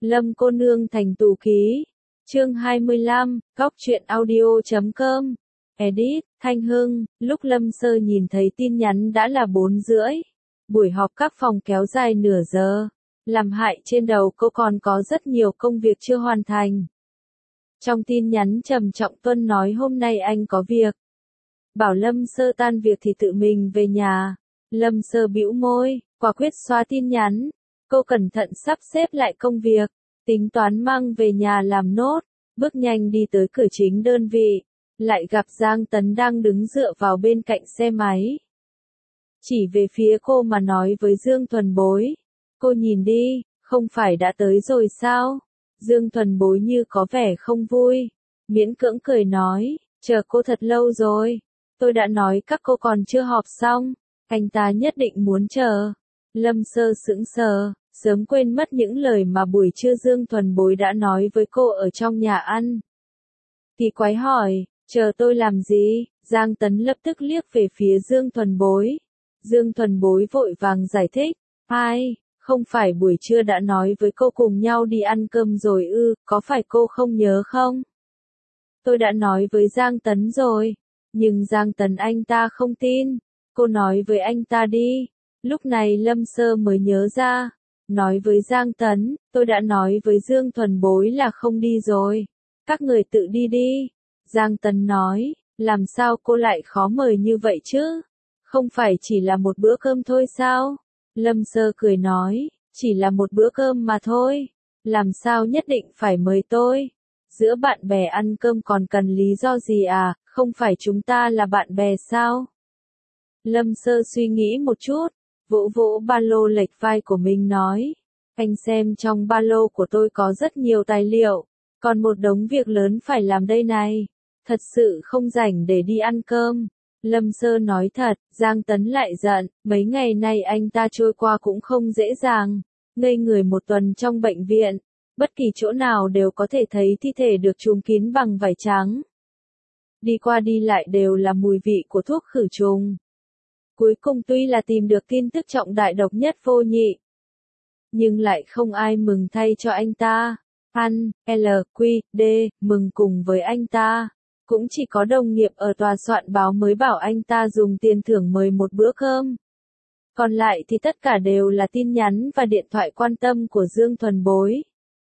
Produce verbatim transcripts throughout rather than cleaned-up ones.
Lâm cô nương thành tù ký. Chương hai mươi lăm, góc truyện audio chấm com. Edit, Thanh Hưng, lúc Lâm Sơ nhìn thấy tin nhắn đã là bốn rưỡi. Buổi họp các phòng kéo dài nửa giờ. Làm hại trên đầu cô còn có rất nhiều công việc chưa hoàn thành. Trong tin nhắn trầm trọng Tuân nói hôm nay anh có việc. Bảo Lâm Sơ tan việc thì tự mình về nhà. Lâm Sơ bĩu môi, quả quyết xóa tin nhắn. Cô cẩn thận sắp xếp lại công việc, tính toán mang về nhà làm nốt, bước nhanh đi tới cửa chính đơn vị, lại gặp Giang Tấn đang đứng dựa vào bên cạnh xe máy. Chỉ về phía cô mà nói với Dương Thuần Bối, cô nhìn đi, không phải đã tới rồi sao? Dương Thuần Bối như có vẻ không vui, miễn cưỡng cười nói, chờ cô thật lâu rồi, tôi đã nói các cô còn chưa họp xong, anh ta nhất định muốn chờ. Lâm Sơ sững sờ, sớm quên mất những lời mà buổi trưa Dương Thuần Bối đã nói với cô ở trong nhà ăn. Thì quái hỏi, chờ tôi làm gì? Giang Tấn lập tức liếc về phía Dương Thuần Bối. Dương Thuần Bối vội vàng giải thích, ai, không phải buổi trưa đã nói với cô cùng nhau đi ăn cơm rồi ư, có phải cô không nhớ không? Tôi đã nói với Giang Tấn rồi, nhưng Giang Tấn anh ta không tin, cô nói với anh ta đi. Lúc này Lâm Sơ mới nhớ ra, nói với Giang Tấn, tôi đã nói với Dương Thuần Bối là không đi rồi, các người tự đi đi. Giang Tấn nói, làm sao cô lại khó mời như vậy chứ, không phải chỉ là một bữa cơm thôi sao? Lâm Sơ cười nói, chỉ là một bữa cơm mà thôi, làm sao nhất định phải mời tôi, giữa bạn bè ăn cơm còn cần lý do gì à, không phải chúng ta là bạn bè sao? Lâm Sơ suy nghĩ một chút, vỗ vỗ ba lô lệch vai của mình nói, anh xem trong ba lô của tôi có rất nhiều tài liệu, còn một đống việc lớn phải làm đây này, thật sự không rảnh để đi ăn cơm. Lâm Sơ nói thật, Giang Tấn lại giận, mấy ngày nay anh ta trôi qua cũng không dễ dàng, ngây người một tuần trong bệnh viện, bất kỳ chỗ nào đều có thể thấy thi thể được trùm kín bằng vải trắng. Đi qua đi lại đều là mùi vị của thuốc khử trùng. Cuối cùng tuy là tìm được tin tức trọng đại độc nhất vô nhị, nhưng lại không ai mừng thay cho anh ta. Ăn, L, Q, D, mừng cùng với anh ta. Cũng chỉ có đồng nghiệp ở tòa soạn báo mới bảo anh ta dùng tiền thưởng mời một bữa cơm. Còn lại thì tất cả đều là tin nhắn và điện thoại quan tâm của Dương Thuần Bối.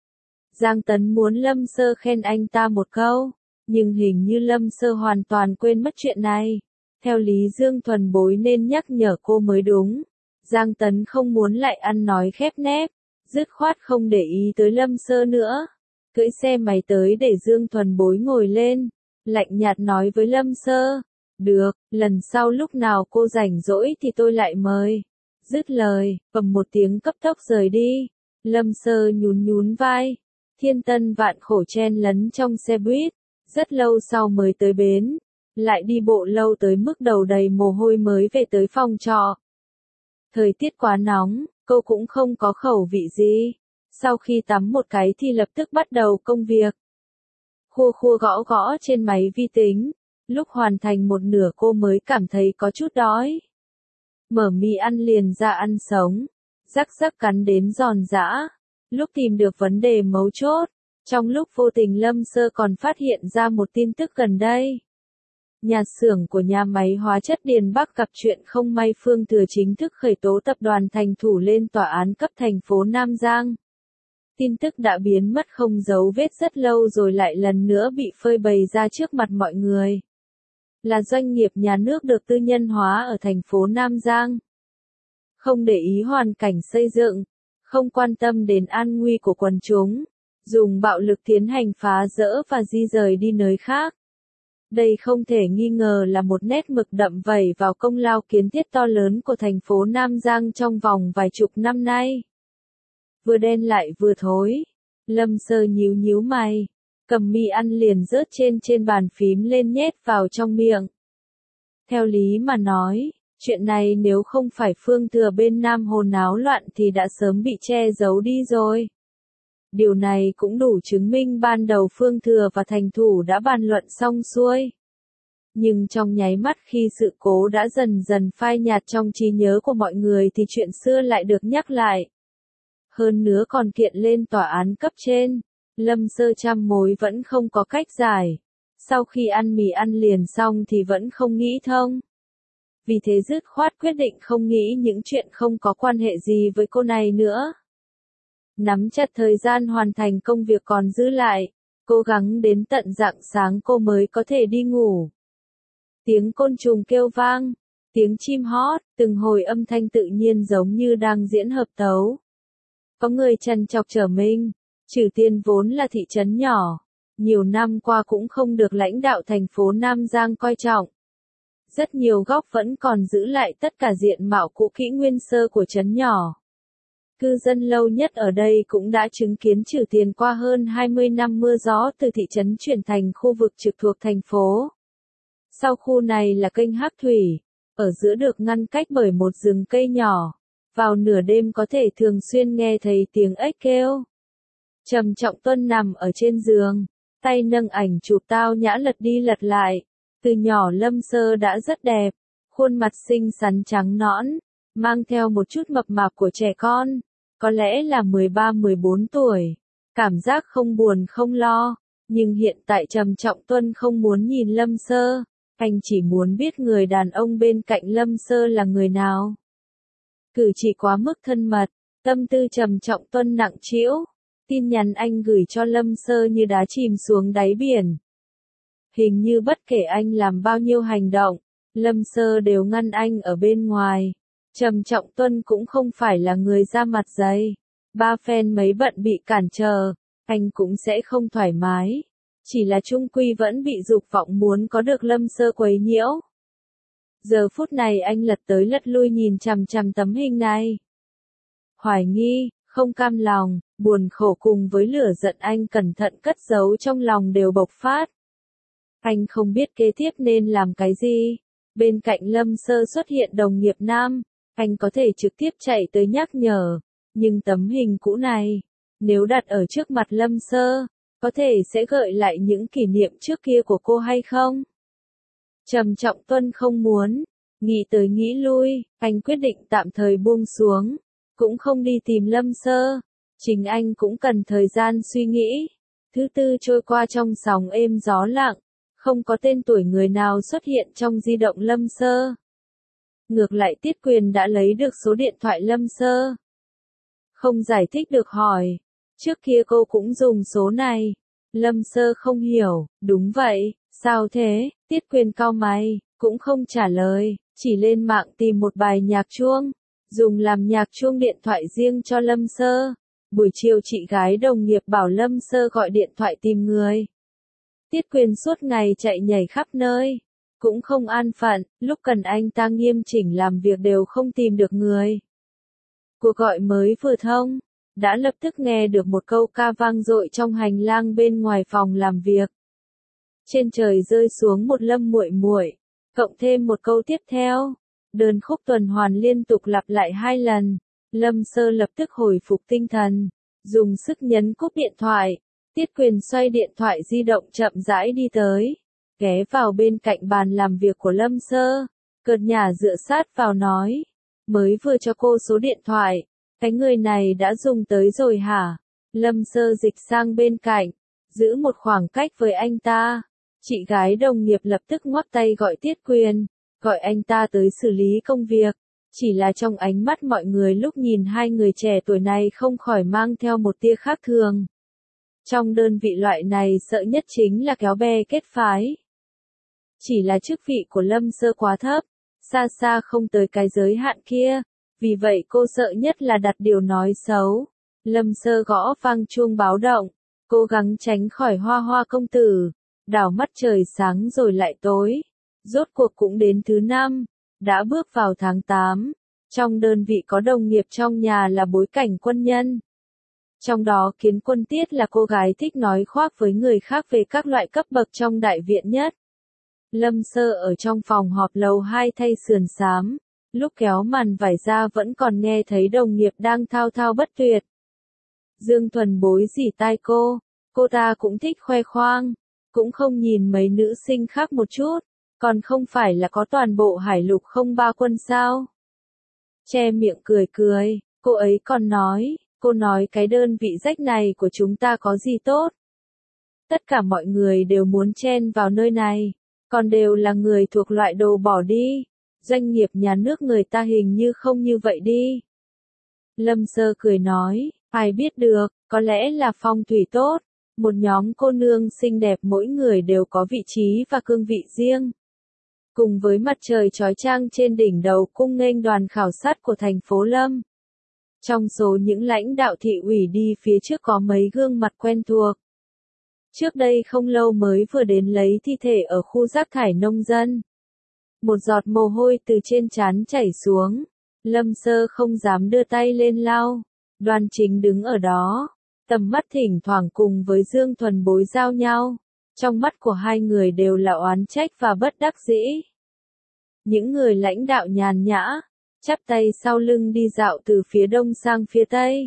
Giang Tấn muốn Lâm Sơ khen anh ta một câu, nhưng hình như Lâm Sơ hoàn toàn quên mất chuyện này. Theo lý Dương Thuần Bối nên nhắc nhở cô mới đúng. Giang Tấn không muốn lại ăn nói khép nép, dứt khoát không để ý tới Lâm Sơ nữa. Cưỡi xe máy tới để Dương Thuần Bối ngồi lên, lạnh nhạt nói với Lâm Sơ, được, lần sau lúc nào cô rảnh rỗi thì tôi lại mời. Dứt lời, bầm một tiếng cấp tốc rời đi. Lâm Sơ nhún nhún vai, thiên tân vạn khổ chen lấn trong xe buýt, rất lâu sau mới tới bến. Lại đi bộ lâu tới mức đầu đầy mồ hôi mới về tới phòng trọ. Thời tiết quá nóng, cô cũng không có khẩu vị gì. Sau khi tắm một cái thì lập tức bắt đầu công việc. Khua khua gõ gõ trên máy vi tính. Lúc hoàn thành một nửa cô mới cảm thấy có chút đói. Mở mì ăn liền ra ăn sống. Rắc rắc cắn đến giòn giã. Lúc tìm được vấn đề mấu chốt, trong lúc vô tình Lâm Sơ còn phát hiện ra một tin tức gần đây. Nhà xưởng của nhà máy hóa chất Điền Bắc gặp chuyện không may, Phương Thừa chính thức khởi tố tập đoàn Thành Thủ lên tòa án cấp thành phố Nam Giang. Tin tức đã biến mất không dấu vết rất lâu rồi lại lần nữa bị phơi bày ra trước mặt mọi người. Là doanh nghiệp nhà nước được tư nhân hóa ở thành phố Nam Giang. Không để ý hoàn cảnh xây dựng, không quan tâm đến an nguy của quần chúng, dùng bạo lực tiến hành phá rỡ và di rời đi nơi khác. Đây không thể nghi ngờ là một nét mực đậm vẩy vào công lao kiến thiết to lớn của thành phố Nam Giang trong vòng vài chục năm nay. Vừa đen lại vừa thối. Lâm Sơ nhíu nhíu mày, cầm mì ăn liền rớt trên trên bàn phím lên nhét vào trong miệng. Theo lý mà nói, chuyện này nếu không phải Phương Thừa bên Nam Hồ náo loạn thì đã sớm bị che giấu đi rồi. Điều này cũng đủ chứng minh ban đầu Phương Thừa và Thành Thủ đã bàn luận xong xuôi. Nhưng trong nháy mắt khi sự cố đã dần dần phai nhạt trong trí nhớ của mọi người thì chuyện xưa lại được nhắc lại. Hơn nữa còn kiện lên tòa án cấp trên. Lâm Sơ trăm mối vẫn không có cách giải. Sau khi ăn mì ăn liền xong thì vẫn không nghĩ thông. Vì thế dứt khoát quyết định không nghĩ những chuyện không có quan hệ gì với cô này nữa. Nắm chặt thời gian hoàn thành công việc còn giữ lại, cố gắng đến tận rạng sáng cô mới có thể đi ngủ. Tiếng côn trùng kêu vang, tiếng chim hót, từng hồi âm thanh tự nhiên giống như đang diễn hợp tấu. Có người trằn trọc trở mình, Trừ Tiên vốn là thị trấn nhỏ, nhiều năm qua cũng không được lãnh đạo thành phố Nam Giang coi trọng. Rất nhiều góc vẫn còn giữ lại tất cả diện mạo cũ kỹ nguyên sơ của trấn nhỏ. Cư dân lâu nhất ở đây cũng đã chứng kiến Trừ Tiền qua hơn hai mươi năm mưa gió từ thị trấn chuyển thành khu vực trực thuộc thành phố. Sau khu này là kênh Hắc Thủy, ở giữa được ngăn cách bởi một rừng cây nhỏ. Vào nửa đêm có thể thường xuyên nghe thấy tiếng ếch kêu. Trầm Trọng Tuân nằm ở trên giường, tay nâng ảnh chụp tao nhã lật đi lật lại. Từ nhỏ Lâm Sơ đã rất đẹp, khuôn mặt xinh xắn trắng nõn, mang theo một chút mập mạp của trẻ con, có lẽ là mười ba mười bốn tuổi, cảm giác không buồn không lo, nhưng hiện tại Trầm Trọng Tuân không muốn nhìn Lâm Sơ, anh chỉ muốn biết người đàn ông bên cạnh Lâm Sơ là người nào. Cử chỉ quá mức thân mật, tâm tư Trầm Trọng Tuân nặng trĩu, tin nhắn anh gửi cho Lâm Sơ như đá chìm xuống đáy biển. Hình như bất kể anh làm bao nhiêu hành động, Lâm Sơ đều ngăn anh ở bên ngoài. Trầm Trọng Tuân cũng không phải là người da mặt dày. Ba phen mấy bận bị cản trở, anh cũng sẽ không thoải mái. Chỉ là chung quy vẫn bị dục vọng muốn có được Lâm Sơ quấy nhiễu. Giờ phút này anh lật tới lật lui nhìn chằm chằm tấm hình này. Hoài nghi, không cam lòng, buồn khổ cùng với lửa giận anh cẩn thận cất giấu trong lòng đều bộc phát. Anh không biết kế tiếp nên làm cái gì. Bên cạnh Lâm Sơ xuất hiện đồng nghiệp nam, anh có thể trực tiếp chạy tới nhắc nhở. Nhưng tấm hình cũ này, nếu đặt ở trước mặt Lâm Sơ, có thể sẽ gợi lại những kỷ niệm trước kia của cô hay không? Trầm Trọng Tuân không muốn, nghĩ tới nghĩ lui, anh quyết định tạm thời buông xuống, cũng không đi tìm Lâm Sơ. Chính anh cũng cần thời gian suy nghĩ. Thứ tư trôi qua trong sóng êm gió lặng. Không có tên tuổi người nào xuất hiện trong di động Lâm Sơ. Ngược lại Tiết Quyền đã lấy được số điện thoại Lâm Sơ. Không giải thích được hỏi. Trước kia cô cũng dùng số này. Lâm Sơ không hiểu. Đúng vậy, sao thế? Tiết Quyền cau mày, cũng không trả lời. Chỉ lên mạng tìm một bài nhạc chuông. Dùng làm nhạc chuông điện thoại riêng cho Lâm Sơ. Buổi chiều chị gái đồng nghiệp bảo Lâm Sơ gọi điện thoại tìm người. Tiết Quyền suốt ngày chạy nhảy khắp nơi, cũng không an phận, lúc cần anh ta nghiêm chỉnh làm việc đều không tìm được người. Cuộc gọi mới vừa thông, đã lập tức nghe được một câu ca vang dội trong hành lang bên ngoài phòng làm việc. Trên trời rơi xuống một lâm muội muội, cộng thêm một câu tiếp theo, đơn khúc tuần hoàn liên tục lặp lại hai lần. Lâm Sơ lập tức hồi phục tinh thần, dùng sức nhấn cúp điện thoại. Tiết Quyền xoay điện thoại di động chậm rãi đi tới, ghé vào bên cạnh bàn làm việc của Lâm Sơ, cợt nhả dựa sát vào nói, mới vừa cho cô số điện thoại, cái người này đã dùng tới rồi hả? Lâm Sơ dịch sang bên cạnh, giữ một khoảng cách với anh ta. Chị gái đồng nghiệp lập tức ngoắc tay gọi Tiết Quyền, gọi anh ta tới xử lý công việc. Chỉ là trong ánh mắt mọi người lúc nhìn hai người trẻ tuổi này không khỏi mang theo một tia khác thường. Trong đơn vị loại này sợ nhất chính là kéo bè kết phái. Chỉ là chức vị của Lâm Sơ quá thấp, xa xa không tới cái giới hạn kia, vì vậy cô sợ nhất là đặt điều nói xấu. Lâm Sơ gõ vang chuông báo động, cố gắng tránh khỏi Hoa Hoa công tử, đảo mắt trời sáng rồi lại tối. Rốt cuộc cũng đến thứ năm, đã bước vào tháng tám, trong đơn vị có đồng nghiệp trong nhà là bối cảnh quân nhân. Trong đó Kiến Quân Tiết là cô gái thích nói khoác với người khác về các loại cấp bậc trong đại viện nhất. Lâm Sơ ở trong phòng họp lầu hai thay sườn xám, lúc kéo màn vải ra vẫn còn nghe thấy đồng nghiệp đang thao thao bất tuyệt. Dương Thuần bối dỉ tai cô, cô ta cũng thích khoe khoang, cũng không nhìn mấy nữ sinh khác một chút, còn không phải là có toàn bộ hải lục không ba quân sao. Che miệng cười cười, cô ấy còn nói, Cô nói cái đơn vị rách này của chúng ta có gì tốt? Tất cả mọi người đều muốn chen vào nơi này, còn đều là người thuộc loại đồ bỏ đi. Doanh nghiệp nhà nước người ta hình như không như vậy đi. Lâm Sơ cười nói, ai biết được, có lẽ là phong thủy tốt. Một nhóm cô nương xinh đẹp mỗi người đều có vị trí và cương vị riêng. Cùng với mặt trời chói chang trên đỉnh đầu cung nghênh đoàn khảo sát của thành phố Lâm. Trong số những lãnh đạo thị ủy đi phía trước có mấy gương mặt quen thuộc. Trước đây không lâu mới vừa đến lấy thi thể ở khu rác thải nông dân. Một giọt mồ hôi từ trên trán chảy xuống. Lâm Sơ không dám đưa tay lên lau. Đoan Chính đứng ở đó. Tầm mắt thỉnh thoảng cùng với Dương Thuần Bối giao nhau. Trong mắt của hai người đều là oán trách và bất đắc dĩ. Những người lãnh đạo nhàn nhã, chắp tay sau lưng đi dạo từ phía đông sang phía tây.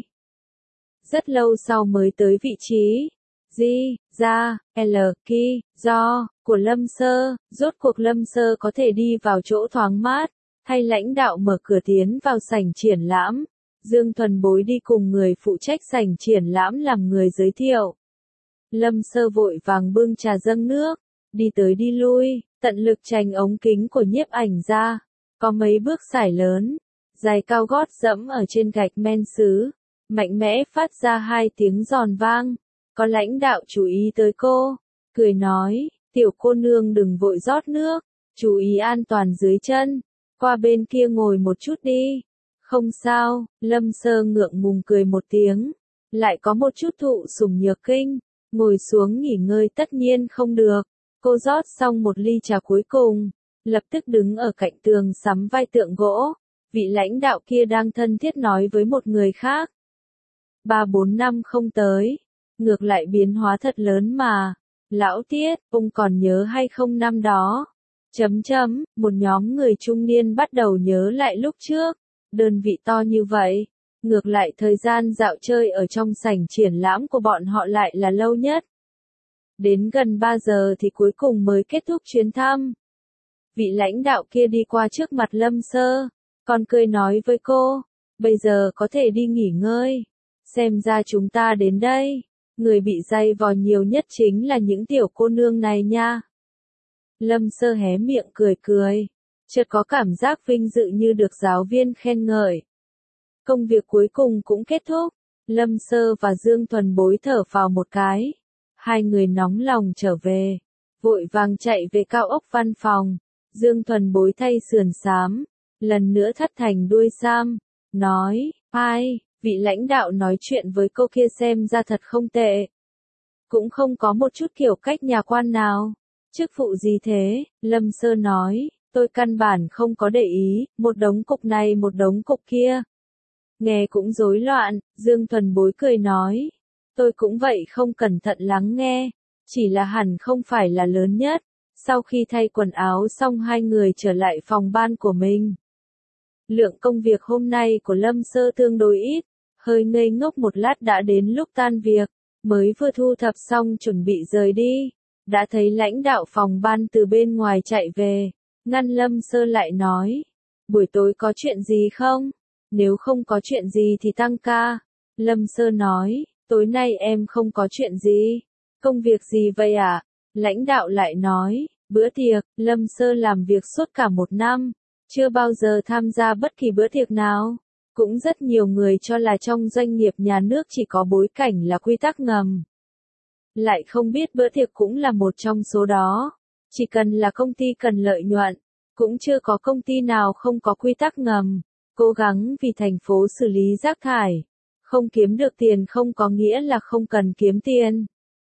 Rất lâu sau mới tới vị trí. Di, ra, L, Ki, do, của Lâm Sơ, rốt cuộc Lâm Sơ có thể đi vào chỗ thoáng mát, hay lãnh đạo mở cửa tiến vào sảnh triển lãm. Dương Thuần Bối đi cùng người phụ trách sảnh triển lãm làm người giới thiệu. Lâm Sơ vội vàng bưng trà dâng nước, đi tới đi lui, tận lực tránh ống kính của nhiếp ảnh ra. Có mấy bước sải lớn, giày cao gót dẫm ở trên gạch men sứ, mạnh mẽ phát ra hai tiếng giòn vang. Có lãnh đạo chú ý tới cô, cười nói, tiểu cô nương đừng vội rót nước, chú ý an toàn dưới chân, qua bên kia ngồi một chút đi. Không sao, Lâm Sơ ngượng ngùng cười một tiếng, lại có một chút thụ sủng nhược kinh, ngồi xuống nghỉ ngơi tất nhiên không được. Cô rót xong một ly trà cuối cùng, lập tức đứng ở cạnh tường sắm vai tượng gỗ, vị lãnh đạo kia đang thân thiết nói với một người khác. Ba bốn năm không tới, ngược lại biến hóa thật lớn mà. Lão Tiết, ông còn nhớ hay không năm đó? Chấm chấm, một nhóm người trung niên bắt đầu nhớ lại lúc trước. Đơn vị to như vậy, ngược lại thời gian dạo chơi ở trong sảnh triển lãm của bọn họ lại là lâu nhất. Đến gần ba giờ thì cuối cùng mới kết thúc chuyến thăm. Vị lãnh đạo kia đi qua trước mặt Lâm Sơ, còn cười nói với cô, bây giờ có thể đi nghỉ ngơi. Xem ra chúng ta đến đây, người bị dày vò nhiều nhất chính là những tiểu cô nương này nha. Lâm Sơ hé miệng cười cười, chợt có cảm giác vinh dự như được giáo viên khen ngợi. Công việc cuối cùng cũng kết thúc, Lâm Sơ và Dương Thuần Bối thở phào một cái. Hai người nóng lòng trở về, vội vàng chạy về cao ốc văn phòng. Dương Thuần Bối thay sườn xám, lần nữa thắt thành đuôi sam, nói, ai, vị lãnh đạo nói chuyện với cô kia xem ra thật không tệ. Cũng không có một chút kiểu cách nhà quan nào. Chức vụ gì thế? Lâm Sơ nói, tôi căn bản không có để ý, một đống cục này một đống cục kia. Nghe cũng rối loạn, Dương Thuần Bối cười nói. Tôi cũng vậy không cẩn thận lắng nghe, chỉ là hẳn không phải là lớn nhất. Sau khi thay quần áo xong hai người trở lại phòng ban của mình. Lượng công việc hôm nay của Lâm Sơ tương đối ít, hơi ngây ngốc một lát đã đến lúc tan việc, mới vừa thu thập xong chuẩn bị rời đi. Đã thấy lãnh đạo phòng ban từ bên ngoài chạy về, ngăn Lâm Sơ lại nói, buổi tối có chuyện gì không? Nếu không có chuyện gì thì tăng ca. Lâm Sơ nói, tối nay em không có chuyện gì. Công việc gì vậy ạ? À? Lãnh đạo lại nói, bữa tiệc. Lâm Sơ làm việc suốt cả một năm, chưa bao giờ tham gia bất kỳ bữa tiệc nào. Cũng rất nhiều người cho là trong doanh nghiệp nhà nước chỉ có bối cảnh là quy tắc ngầm. Lại không biết bữa tiệc cũng là một trong số đó. Chỉ cần là công ty cần lợi nhuận, cũng chưa có công ty nào không có quy tắc ngầm. Cố gắng vì thành phố xử lý rác thải. Không kiếm được tiền không có nghĩa là không cần kiếm tiền.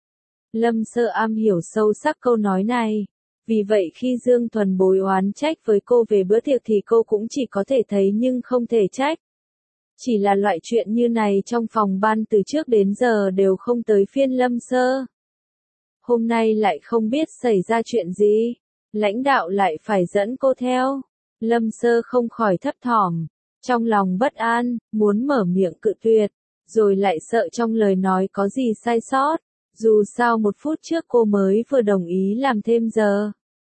Lâm Sơ am hiểu sâu sắc câu nói này. Vì vậy khi Dương Thuần Bối oán trách với cô về bữa tiệc thì cô cũng chỉ có thể thấy nhưng không thể trách. Chỉ là loại chuyện như này trong phòng ban từ trước đến giờ đều không tới phiên Lâm Sơ. Hôm nay lại không biết xảy ra chuyện gì. Lãnh đạo lại phải dẫn cô theo. Lâm Sơ không khỏi thấp thỏm. Trong lòng bất an, muốn mở miệng cự tuyệt. Rồi lại sợ trong lời nói có gì sai sót. Dù sao một phút trước cô mới vừa đồng ý làm thêm giờ.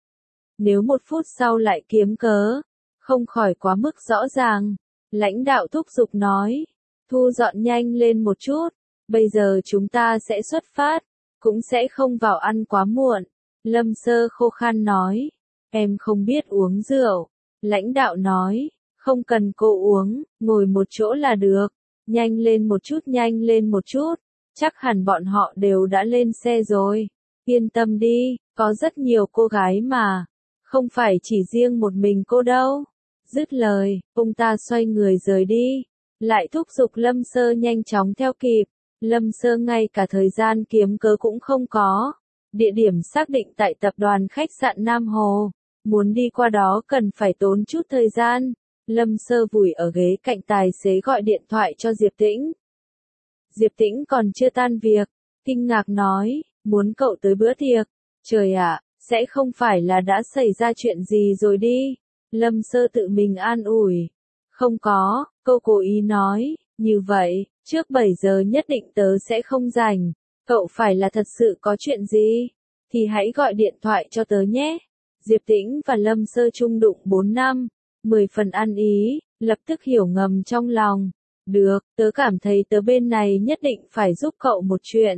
Nếu một phút sau lại kiếm cớ, không khỏi quá mức rõ ràng. Lãnh đạo thúc giục nói, thu dọn nhanh lên một chút, bây giờ chúng ta sẽ xuất phát, cũng sẽ không vào ăn quá muộn. Lâm Sơ khô khan nói, em không biết uống rượu. Lãnh đạo nói, không cần cô uống, ngồi một chỗ là được, nhanh lên một chút nhanh lên một chút, chắc hẳn bọn họ đều đã lên xe rồi. Yên tâm đi, có rất nhiều cô gái mà, không phải chỉ riêng một mình cô đâu. Dứt lời, ông ta xoay người rời đi, lại thúc giục Lâm Sơ nhanh chóng theo kịp. Lâm Sơ ngay cả thời gian kiếm cớ cũng không có. Địa điểm xác định tại tập đoàn khách sạn Nam Hồ. Muốn đi qua đó cần phải tốn chút thời gian. Lâm Sơ vùi ở ghế cạnh tài xế gọi điện thoại cho Diệp Tĩnh. Diệp Tĩnh còn chưa tan việc, kinh ngạc nói, muốn cậu tới bữa tiệc. Trời ạ, sẽ không phải là đã xảy ra chuyện gì rồi đi. Lâm Sơ tự mình an ủi. Không có, cô cố ý nói, như vậy, trước bảy giờ nhất định tớ sẽ không rảnh. Cậu phải là thật sự có chuyện gì, thì hãy gọi điện thoại cho tớ nhé. Diệp Tĩnh và Lâm Sơ chung đụng bốn năm, mười phần ăn ý, lập tức hiểu ngầm trong lòng. Được, tớ cảm thấy tớ bên này nhất định phải giúp cậu một chuyện.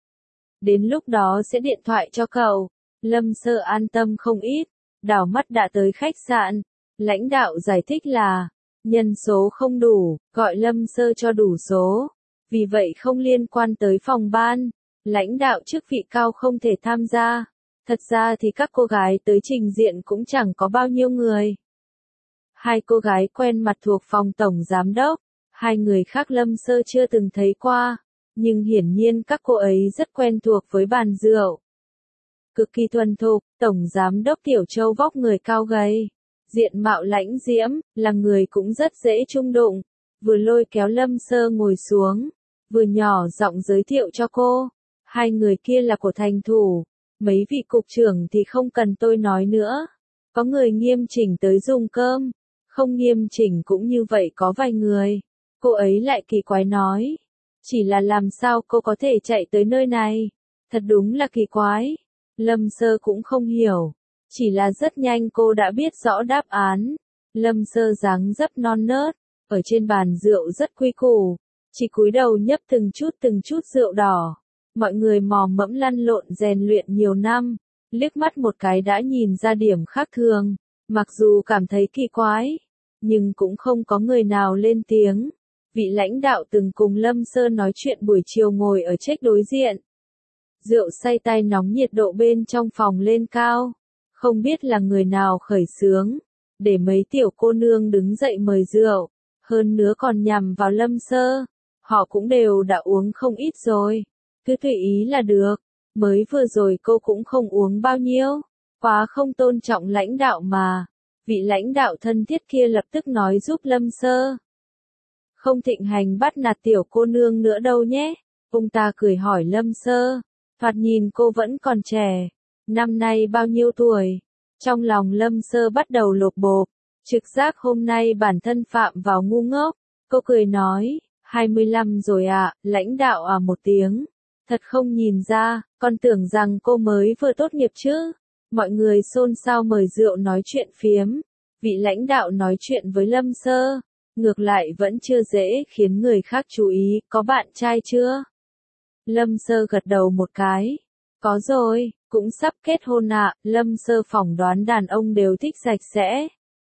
Đến lúc đó sẽ điện thoại cho cậu. Lâm Sơ an tâm không ít, đảo mắt đã tới khách sạn. Lãnh đạo giải thích là, nhân số không đủ, gọi Lâm Sơ cho đủ số. Vì vậy không liên quan tới phòng ban, lãnh đạo chức vị cao không thể tham gia. Thật ra thì các cô gái tới trình diện cũng chẳng có bao nhiêu người. Hai cô gái quen mặt thuộc phòng tổng giám đốc, hai người khác Lâm Sơ chưa từng thấy qua, nhưng hiển nhiên các cô ấy rất quen thuộc với bàn rượu. Cực kỳ thuần thục, tổng giám đốc Tiểu Châu vóc người cao gầy, diện mạo lãnh diễm, là người cũng rất dễ chung đụng, vừa lôi kéo Lâm Sơ ngồi xuống, vừa nhỏ giọng giới thiệu cho cô, hai người kia là của thành thủ, mấy vị cục trưởng thì không cần tôi nói nữa, có người nghiêm chỉnh tới dùng cơm, không nghiêm chỉnh cũng như vậy có vài người. Cô ấy lại kỳ quái nói, chỉ là làm sao cô có thể chạy tới nơi này, thật đúng là kỳ quái. Lâm Sơ cũng không hiểu, chỉ là rất nhanh cô đã biết rõ đáp án. Lâm Sơ dáng dấp non nớt, ở trên bàn rượu rất quy củ, chỉ cúi đầu nhấp từng chút từng chút rượu đỏ. Mọi người mò mẫm lăn lộn rèn luyện nhiều năm, liếc mắt một cái đã nhìn ra điểm khác thường, mặc dù cảm thấy kỳ quái, nhưng cũng không có người nào lên tiếng. Vị lãnh đạo từng cùng Lâm Sơ nói chuyện buổi chiều ngồi ở trách đối diện. Rượu say tay nóng nhiệt độ bên trong phòng lên cao, không biết là người nào khởi xướng, để mấy tiểu cô nương đứng dậy mời rượu, hơn nữa còn nhằm vào Lâm Sơ, họ cũng đều đã uống không ít rồi, cứ tùy ý là được, mới vừa rồi cô cũng không uống bao nhiêu, quá không tôn trọng lãnh đạo mà. Vị lãnh đạo thân thiết kia lập tức nói giúp Lâm Sơ. Không thịnh hành bắt nạt tiểu cô nương nữa đâu nhé. Ông ta cười hỏi Lâm Sơ. Thoạt nhìn cô vẫn còn trẻ. Năm nay bao nhiêu tuổi? Trong lòng Lâm Sơ bắt đầu lột bột. Trực giác hôm nay bản thân phạm vào ngu ngốc. Cô cười nói, hai mươi lăm rồi ạ, à, lãnh đạo à một tiếng. Thật không nhìn ra, con tưởng rằng cô mới vừa tốt nghiệp chứ. Mọi người xôn xao mời rượu nói chuyện phiếm. Vị lãnh đạo nói chuyện với Lâm Sơ. Ngược lại vẫn chưa dễ khiến người khác chú ý, có bạn trai chưa? Lâm Sơ gật đầu một cái. Có rồi, cũng sắp kết hôn ạ. À. Lâm Sơ phỏng đoán đàn ông đều thích sạch sẽ.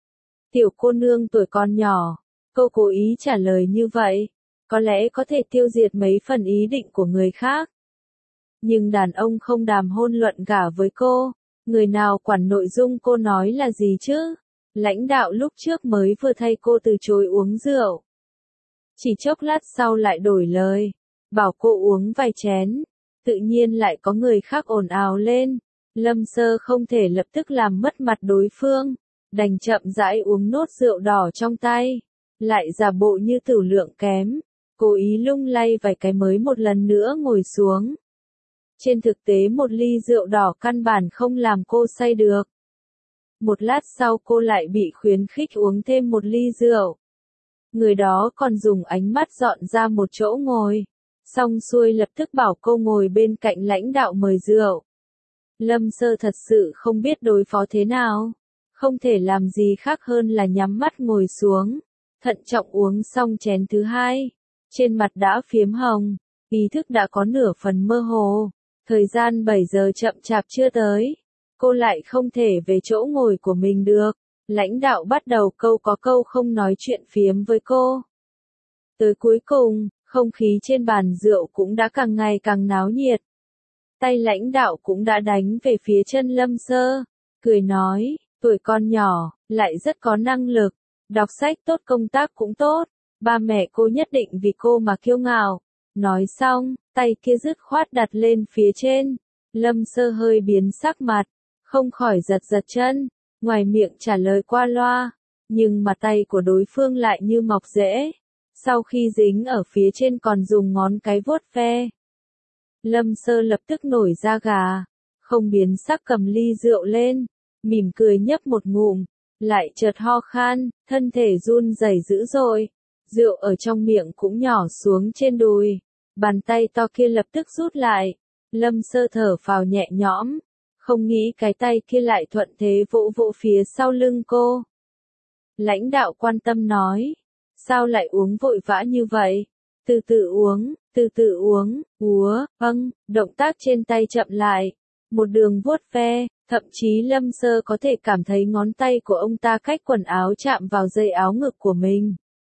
Tiểu cô nương tuổi còn nhỏ. Cô cố ý trả lời như vậy. Có lẽ có thể tiêu diệt mấy phần ý định của người khác. Nhưng đàn ông không đàm hôn luận gả với cô. Người nào quản nội dung cô nói là gì chứ? Lãnh đạo lúc trước mới vừa thay cô từ chối uống rượu. Chỉ chốc lát sau lại đổi lời. Bảo cô uống vài chén. Tự nhiên lại có người khác ồn ào lên. Lâm Sơ không thể lập tức làm mất mặt đối phương. Đành chậm rãi uống nốt rượu đỏ trong tay. Lại giả bộ như tử lượng kém. Cố ý lung lay vài cái mới một lần nữa ngồi xuống. Trên thực tế một ly rượu đỏ căn bản không làm cô say được. Một lát sau cô lại bị khuyến khích uống thêm một ly rượu. Người đó còn dùng ánh mắt dọn ra một chỗ ngồi. Xong xuôi lập tức bảo cô ngồi bên cạnh lãnh đạo mời rượu. Lâm Sơ thật sự không biết đối phó thế nào. Không thể làm gì khác hơn là nhắm mắt ngồi xuống. Thận trọng uống xong chén thứ hai. trên mặt đã phiếm hồng, ý thức đã có nửa phần mơ hồ. Thời gian bảy giờ chậm chạp chưa tới, cô lại không thể về chỗ ngồi của mình được. Lãnh đạo bắt đầu câu có câu không nói chuyện phiếm với cô. Tới cuối cùng, không khí trên bàn rượu cũng đã càng ngày càng náo nhiệt. Tay lãnh đạo cũng đã đánh về phía chân Lâm Sơ, cười nói, tuổi con nhỏ, lại rất có năng lực, đọc sách tốt công tác cũng tốt, ba mẹ cô nhất định vì cô mà kiêu ngạo. Nói xong, tay kia dứt khoát đặt lên phía trên, Lâm Sơ hơi biến sắc mặt, không khỏi giật giật chân, ngoài miệng trả lời qua loa, nhưng mà tay của đối phương lại như mọc rễ, sau khi dính ở phía trên còn dùng ngón cái vuốt ve. Lâm Sơ lập tức nổi da gà, không biến sắc cầm ly rượu lên, mỉm cười nhấp một ngụm, lại chợt ho khan, thân thể run rẩy dữ dội, rượu ở trong miệng cũng nhỏ xuống trên đùi, bàn tay to kia lập tức rút lại, Lâm Sơ thở phào nhẹ nhõm, không nghĩ cái tay kia lại thuận thế vỗ vỗ phía sau lưng cô. Lãnh đạo quan tâm nói, sao lại uống vội vã như vậy? Từ từ uống, từ từ uống, úa, vâng, động tác trên tay chậm lại, một đường vuốt ve, thậm chí Lâm Sơ có thể cảm thấy ngón tay của ông ta cách quần áo chạm vào dây áo ngực của mình.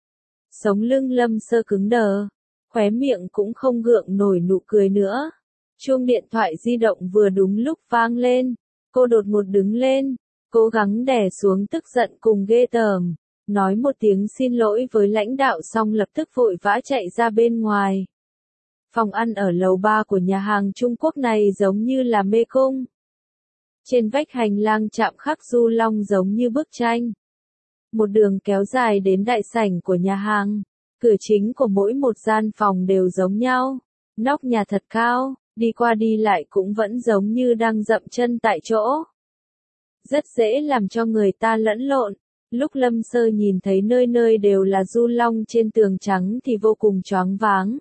Sống lưng Lâm Sơ cứng đờ, khóe miệng cũng không gượng nổi nụ cười nữa. Chuông điện thoại di động vừa đúng lúc vang lên, cô đột ngột đứng lên, cố gắng đè xuống tức giận cùng ghê tởm, nói một tiếng xin lỗi với lãnh đạo xong lập tức vội vã chạy ra bên ngoài. Phòng ăn ở lầu ba của nhà hàng Trung Quốc này giống như là mê cung. Trên vách hành lang chạm khắc du long giống như bức tranh. Một đường kéo dài đến đại sảnh của nhà hàng, cửa chính của mỗi một gian phòng đều giống nhau, nóc nhà thật cao, đi qua đi lại cũng vẫn giống như đang dậm chân tại chỗ. Rất dễ làm cho người ta lẫn lộn. Lúc Lâm Sơ nhìn thấy nơi nơi đều là du long trên tường trắng thì vô cùng choáng váng.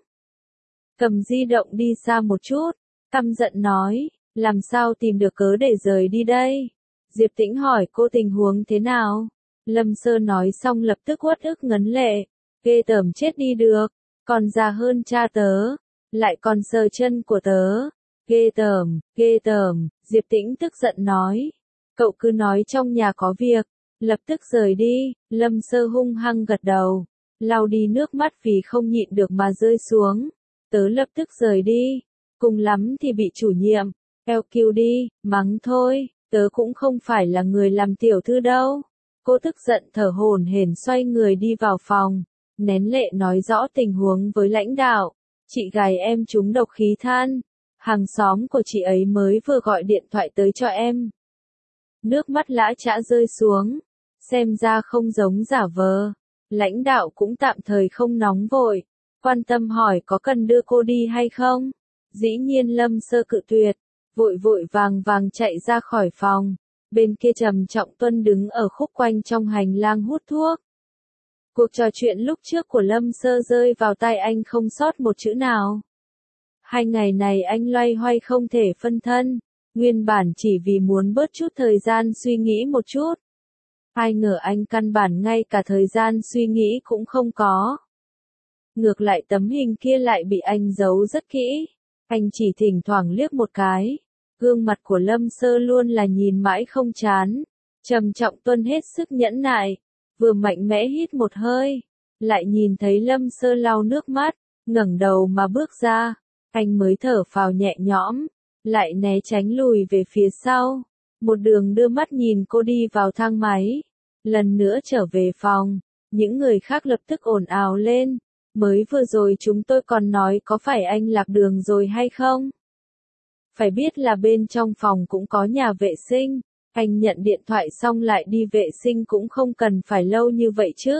Cầm di động đi xa một chút, căm giận nói, làm sao tìm được cớ để rời đi đây? Diệp Tĩnh hỏi cô tình huống thế nào? Lâm Sơ nói xong lập tức uất ức ngấn lệ, ghê tởm chết đi được, còn già hơn cha tớ, lại còn sờ chân của tớ, ghê tởm, ghê tởm, Diệp Tĩnh tức giận nói, cậu cứ nói trong nhà có việc, lập tức rời đi. Lâm Sơ hung hăng gật đầu, lau đi nước mắt vì không nhịn được mà rơi xuống, tớ lập tức rời đi, cùng lắm thì bị chủ nhiệm, eo kiu đi, mắng thôi, tớ cũng không phải là người làm tiểu thư đâu. Cô tức giận thở hổn hển xoay người đi vào phòng, nén lệ nói rõ tình huống với lãnh đạo, chị gái em trúng độc khí than, hàng xóm của chị ấy mới vừa gọi điện thoại tới cho em. Nước mắt lã chã rơi xuống, xem ra không giống giả vờ. Lãnh đạo cũng tạm thời không nóng vội, quan tâm hỏi có cần đưa cô đi hay không. Dĩ nhiên Lâm Sơ cự tuyệt, vội vội vàng vàng chạy ra khỏi phòng. Bên kia Trầm Trọng Tuân đứng ở khúc quanh trong hành lang hút thuốc. Cuộc trò chuyện lúc trước của Lâm Sơ rơi vào tai anh không sót một chữ nào. Hai ngày này anh loay hoay không thể phân thân, nguyên bản chỉ vì muốn bớt chút thời gian suy nghĩ một chút. Ai ngờ anh căn bản ngay cả thời gian suy nghĩ cũng không có. Ngược lại tấm hình kia lại bị anh giấu rất kỹ, anh chỉ thỉnh thoảng liếc một cái. Gương mặt của Lâm Sơ luôn là nhìn mãi không chán. Trầm Trọng Tuân hết sức nhẫn nại, vừa mạnh mẽ hít một hơi, lại nhìn thấy Lâm Sơ lau nước mắt, ngẩng đầu mà bước ra, anh mới thở phào nhẹ nhõm, lại né tránh lùi về phía sau, một đường đưa mắt nhìn cô đi vào thang máy, lần nữa trở về phòng, những người khác lập tức ồn ào lên, mới vừa rồi chúng tôi còn nói có phải anh lạc đường rồi hay không? Phải biết là bên trong phòng cũng có nhà vệ sinh, anh nhận điện thoại xong lại đi vệ sinh cũng không cần phải lâu như vậy chứ.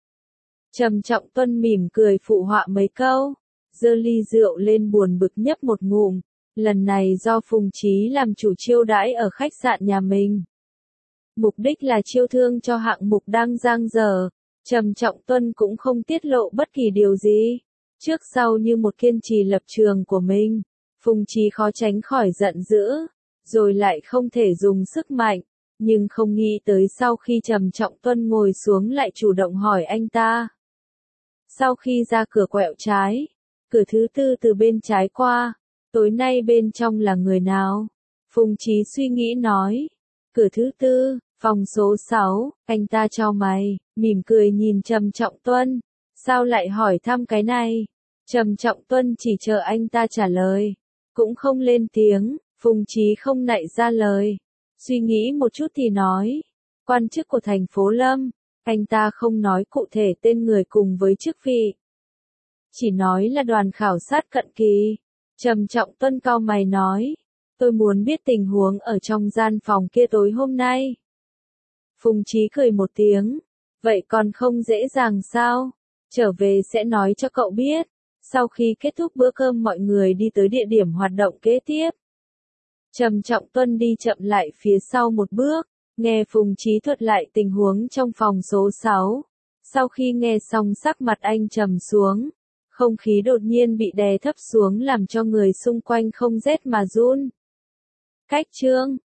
Trầm Trọng Tuân mỉm cười phụ họa mấy câu, giơ ly rượu lên buồn bực nhấp một ngụm, lần này do Phùng Chí làm chủ chiêu đãi ở khách sạn nhà mình. Mục đích là chiêu thương cho hạng mục đang dang dở, Trầm Trọng Tuân cũng không tiết lộ bất kỳ điều gì, trước sau như một kiên trì lập trường của mình. Phùng Chí khó tránh khỏi giận dữ, rồi lại không thể dùng sức mạnh, nhưng không nghĩ tới sau khi Trầm Trọng Tuân ngồi xuống lại chủ động hỏi anh ta. Sau khi ra cửa quẹo trái, cửa thứ tư từ bên trái qua, tối nay bên trong là người nào? Phùng Chí suy nghĩ nói. Cửa thứ tư, phòng số sáu, anh ta chau mày, mỉm cười nhìn Trầm Trọng Tuân. Sao lại hỏi thăm cái này? Trầm Trọng Tuân chỉ chờ anh ta trả lời, cũng không lên tiếng. Phùng Chí không nại ra lời, suy nghĩ một chút thì nói. Quan chức của thành phố Lâm, anh ta không nói cụ thể tên người cùng với chức vị. Chỉ nói là đoàn khảo sát cận kỳ. Trầm Trọng Tuân cau mày nói. Tôi muốn biết tình huống ở trong gian phòng kia tối hôm nay. Phùng Chí cười một tiếng. Vậy còn không dễ dàng sao? Trở về sẽ nói cho cậu biết. Sau khi kết thúc bữa cơm mọi người đi tới địa điểm hoạt động kế tiếp. Trầm Trọng Tuân đi chậm lại phía sau một bước, nghe Phùng Chí thuật lại tình huống trong phòng số sáu. Sau khi nghe xong sắc mặt anh trầm xuống, không khí đột nhiên bị đè thấp xuống làm cho người xung quanh không rét mà run. Cách chương